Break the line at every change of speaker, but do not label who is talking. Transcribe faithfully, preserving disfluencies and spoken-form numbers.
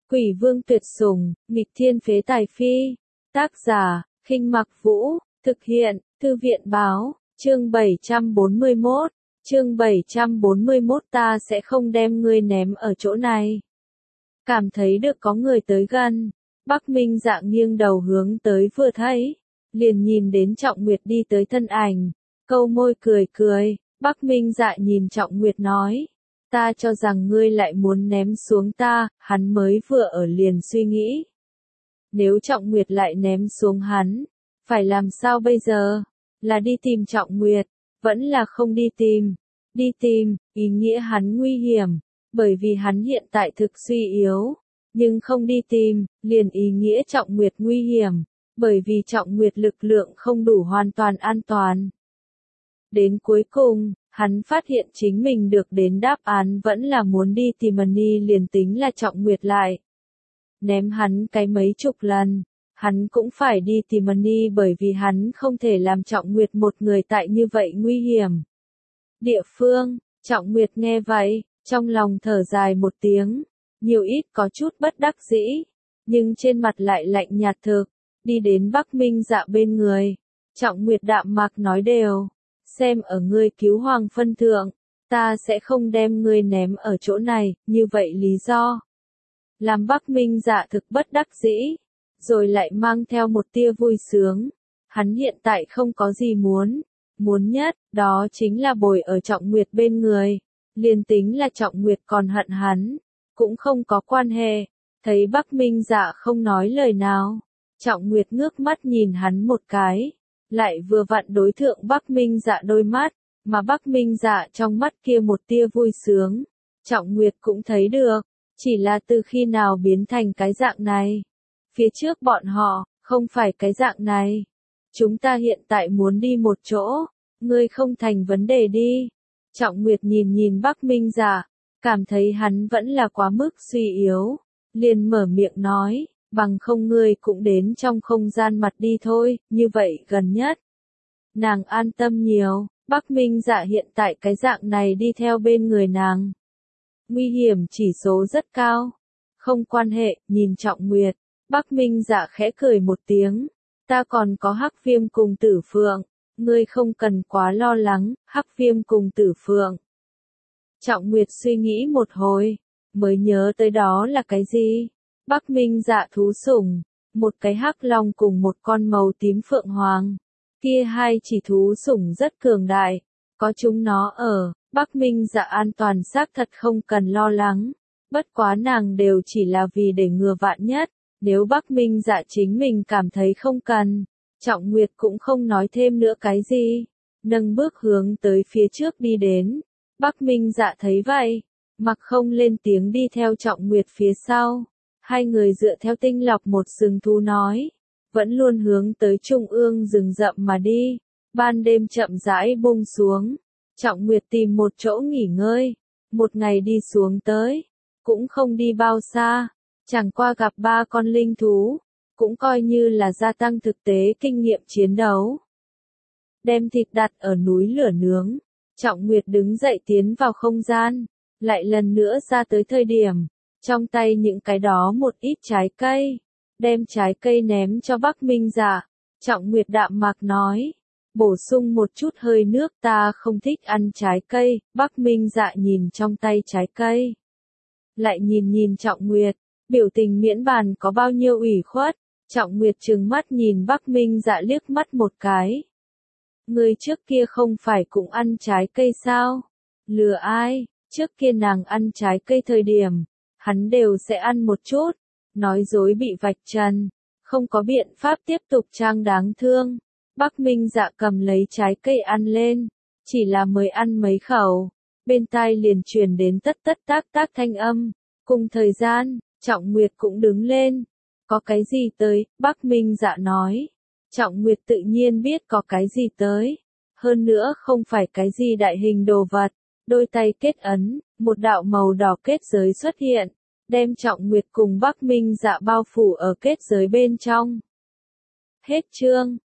Quỷ vương tuyệt sủng, nghịch thiên phế tài phi. Tác giả, Khinh Mặc Vũ, thực hiện, Thư viện báo, chương bảy trăm bốn mươi mốt, chương bảy trăm bốn mươi mốt ta sẽ không đem ngươi ném ở chỗ này. Cảm thấy được có người tới gần, Bắc Minh Dạ nghiêng đầu hướng tới vừa thấy, liền nhìn đến Trọng Nguyệt đi tới thân ảnh, câu môi cười cười, Bắc Minh Dạ nhìn Trọng Nguyệt nói. Ta cho rằng ngươi lại muốn ném xuống ta, hắn mới vừa ở liền suy nghĩ. Nếu Trọng Nguyệt lại ném xuống hắn, phải làm sao bây giờ? Là đi tìm Trọng Nguyệt, vẫn là không đi tìm. Đi tìm, ý nghĩa hắn nguy hiểm, bởi vì hắn hiện tại thực suy yếu. Nhưng không đi tìm, liền ý nghĩa Trọng Nguyệt nguy hiểm, bởi vì Trọng Nguyệt lực lượng không đủ hoàn toàn an toàn. Đến cuối cùng, hắn phát hiện chính mình được đến đáp án vẫn là muốn đi tìm Mani liền tính là Trọng Nguyệt lại. Ném hắn cái mấy chục lần, hắn cũng phải đi tìm Mani bởi vì hắn không thể làm Trọng Nguyệt một người tại như vậy nguy hiểm. Địa phương, Trọng Nguyệt nghe vậy, trong lòng thở dài một tiếng, nhiều ít có chút bất đắc dĩ, nhưng trên mặt lại lạnh nhạt thực, đi đến Bắc Minh Dạ bên người. Trọng Nguyệt đạm mạc nói đều. Xem ở ngươi cứu hoàng phân thượng, ta sẽ không đem ngươi ném ở chỗ này, như vậy lý do. Làm Bắc Minh Dạ thực bất đắc dĩ, rồi lại mang theo một tia vui sướng. Hắn hiện tại không có gì muốn, muốn nhất, đó chính là bồi ở Trọng Nguyệt bên người. Liền tính là Trọng Nguyệt còn hận hắn, cũng không có quan hệ. Thấy Bắc Minh Dạ không nói lời nào, Trọng Nguyệt ngước mắt nhìn hắn một cái. Lại vừa vặn đối thượng Bắc Minh Dạ đôi mắt, mà Bắc Minh Dạ trong mắt kia một tia vui sướng. Trọng Nguyệt cũng thấy được, chỉ là từ khi nào biến thành cái dạng này. Phía trước bọn họ, không phải cái dạng này. Chúng ta hiện tại muốn đi một chỗ, ngươi không thành vấn đề đi. Trọng Nguyệt nhìn nhìn Bắc Minh Dạ, cảm thấy hắn vẫn là quá mức suy yếu, liền mở miệng nói. Bằng không ngươi cũng đến trong không gian mặt đi thôi, như vậy gần nhất. Nàng an tâm nhiều, Bắc Minh Dạ hiện tại cái dạng này đi theo bên người nàng. Nguy hiểm chỉ số rất cao. Không quan hệ, nhìn Trọng Nguyệt, Bắc Minh Dạ khẽ cười một tiếng. Ta còn có Hắc Viêm cùng Tử Phượng, ngươi không cần quá lo lắng, Hắc Viêm cùng Tử Phượng. Trọng Nguyệt suy nghĩ một hồi, mới nhớ tới đó là cái gì? Bắc Minh Dạ thú sủng, một cái hắc long cùng một con màu tím phượng hoàng. Kia hai chỉ thú sủng rất cường đại, có chúng nó ở, Bắc Minh Dạ an toàn xác thật không cần lo lắng. Bất quá nàng đều chỉ là vì để ngừa vạn nhất, nếu Bắc Minh Dạ chính mình cảm thấy không cần. Trọng Nguyệt cũng không nói thêm nữa cái gì, nâng bước hướng tới phía trước đi đến. Bắc Minh Dạ thấy vậy, mặc không lên tiếng đi theo Trọng Nguyệt phía sau. Hai người dựa theo tinh lọc một rừng thú nói, vẫn luôn hướng tới trung ương rừng rậm mà đi. Ban đêm chậm rãi buông xuống, Trọng Nguyệt tìm một chỗ nghỉ ngơi. Một ngày đi xuống tới, cũng không đi bao xa, chẳng qua gặp ba con linh thú, cũng coi như là gia tăng thực tế kinh nghiệm chiến đấu. Đem thịt đặt ở núi lửa nướng, Trọng Nguyệt đứng dậy tiến vào không gian, lại lần nữa ra tới thời điểm. Trong tay những cái đó một ít trái cây, đem trái cây ném cho Bắc Minh Dạ. Trọng Nguyệt đạm mạc nói, bổ sung một chút hơi nước, ta không thích ăn trái cây. Bắc Minh Dạ nhìn trong tay trái cây, lại nhìn nhìn Trọng Nguyệt, biểu tình miễn bàn có bao nhiêu ủy khuất. Trọng Nguyệt trừng mắt nhìn Bắc Minh Dạ liếc mắt một cái. Người trước kia không phải cũng ăn trái cây sao? Lừa ai? Trước kia nàng ăn trái cây thời điểm, hắn đều sẽ ăn một chút, nói dối bị vạch trần, không có biện pháp tiếp tục trang đáng thương. Bắc Minh Dạ cầm lấy trái cây ăn lên, chỉ là mới ăn mấy khẩu, bên tai liền truyền đến tất tất tác tác thanh âm. Cùng thời gian, Trọng Nguyệt cũng đứng lên. Có cái gì tới? Bắc Minh Dạ nói. Trọng Nguyệt tự nhiên biết có cái gì tới, hơn nữa không phải cái gì đại hình đồ vật. Đôi tay kết ấn, một đạo màu đỏ kết giới xuất hiện, đem Trọng Nguyệt cùng Bắc Minh Dạ bao phủ ở kết giới bên trong. Hết chương.